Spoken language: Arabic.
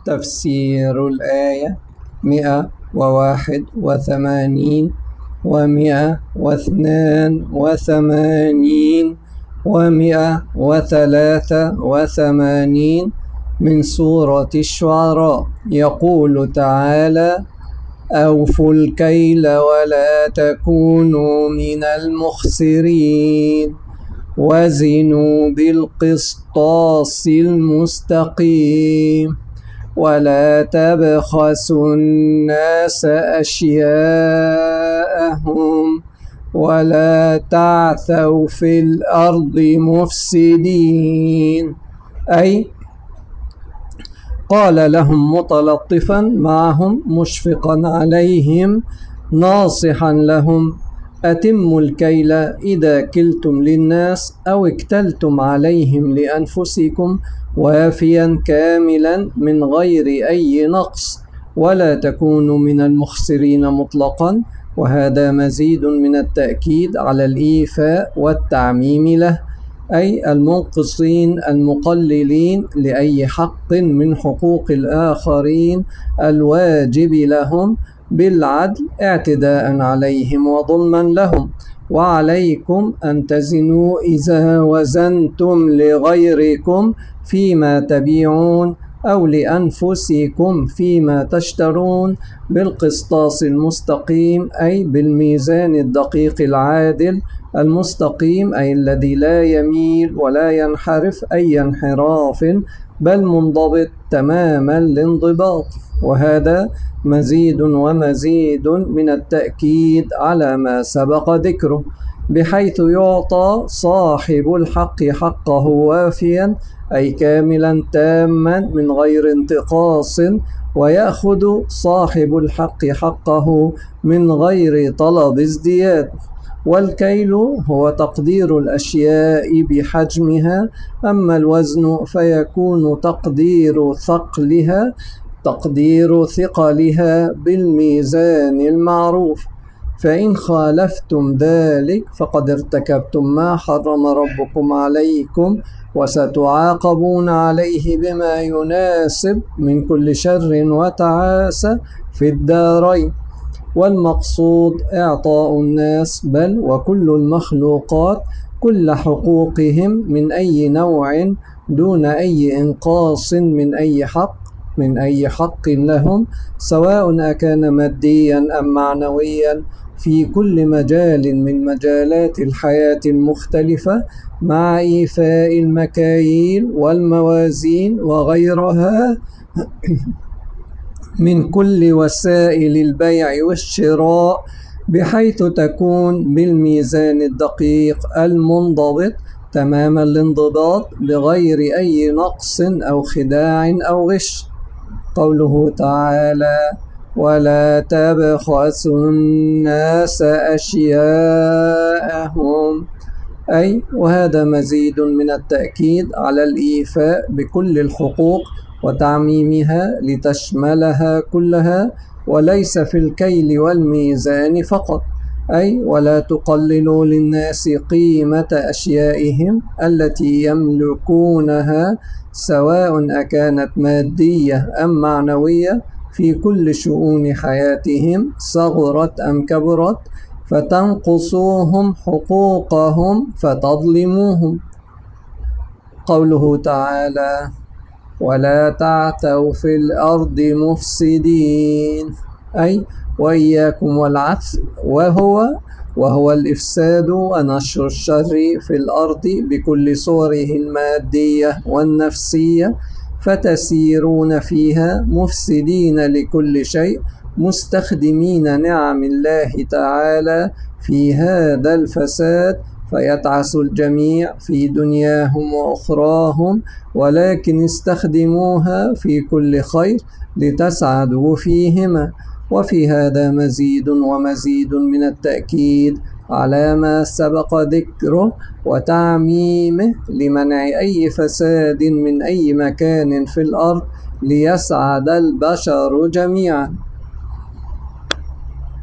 تفسير الآية 181 و182 و183 من سورة الشعراء. يقول تعالى: أوفوا الكيل ولا تكونوا من المخسرين وزنوا بالقسطاس المستقيم ولا تبخسوا الناس أشياءهم ولا تعثوا في الأرض مفسدين. أي قال لهم متلطفا معهم مشفقا عليهم ناصحا لهم: أتموا الكيل إذا كلتم للناس أو اكتلتم عليهم لأنفسكم وافيا كاملا من غير أي نقص، ولا تكونوا من المخسرين مطلقا. وهذا مزيد من التأكيد على الإيفاء والتعميم له، أي المنقصين المقللين لأي حق من حقوق الآخرين الواجب لهم بالعدل اعتداء عليهم وظلما لهم. وعليكم أن تزنوا إذا وزنتم لغيركم فيما تبيعون أو لأنفسكم فيما تشترون بالقسطاس المستقيم، أي بالميزان الدقيق العادل المستقيم، أي الذي لا يميل ولا ينحرف أي انحراف، بل منضبط تمام الانضباط. وهذا مزيد ومزيد من التأكيد على ما سبق ذكره، بحيث يعطى صاحب الحق حقه وافيا، أي كاملا تاما من غير انتقاص، ويأخذ صاحب الحق حقه من غير طلب ازدياد. والكيل هو تقدير الأشياء بحجمها، أما الوزن فيكون تقدير ثقلها بالميزان المعروف. فإن خالفتم ذلك فقد ارتكبتم ما حرم ربكم عليكم، وستعاقبون عليه بما يناسب من كل شر وتعاسة في الدارين. والمقصود إعطاء الناس بل وكل المخلوقات كل حقوقهم من أي نوع دون أي إنقاص من أي حق لهم، سواء أكان ماديا أم معنويا، في كل مجال من مجالات الحياة المختلفة، مع إيفاء المكاييل والموازين وغيرها من كل وسائل البيع والشراء، بحيث تكون بالميزان الدقيق المنضبط تمام الانضباط بغير أي نقص أو خداع أو غش. قوله تعالى: ولا تبخسوا الناس أشياءهم، أي وهذا مزيد من التأكيد على الإيفاء بكل الحقوق وتعميمها لتشملها كلها، وليس في الكيل والميزان فقط. أي ولا تقللوا للناس قيمة أشيائهم التي يملكونها، سواء أكانت مادية أم معنوية، في كل شؤون حياتهم صغرت أم كبرت، فتنقصوهم حقوقهم فتظلموهم. قوله تعالى: ولا تعثوا في الأرض مفسدين، أي وإياكم والعث، وهو الإفساد ونشر الشر في الأرض بكل صوره المادية والنفسية، فتسيرون فيها مفسدين لكل شيء، مستخدمين نعم الله تعالى في هذا الفساد، فيتعس الجميع في دنياهم وأخراهم، ولكن استخدموها في كل خير لتسعدوا فيهما. وفي هذا مزيد ومزيد من التأكيد على ما سبق ذكره وتعميمه لمنع أي فساد من أي مكان في الأرض، ليسعد البشر جميعا.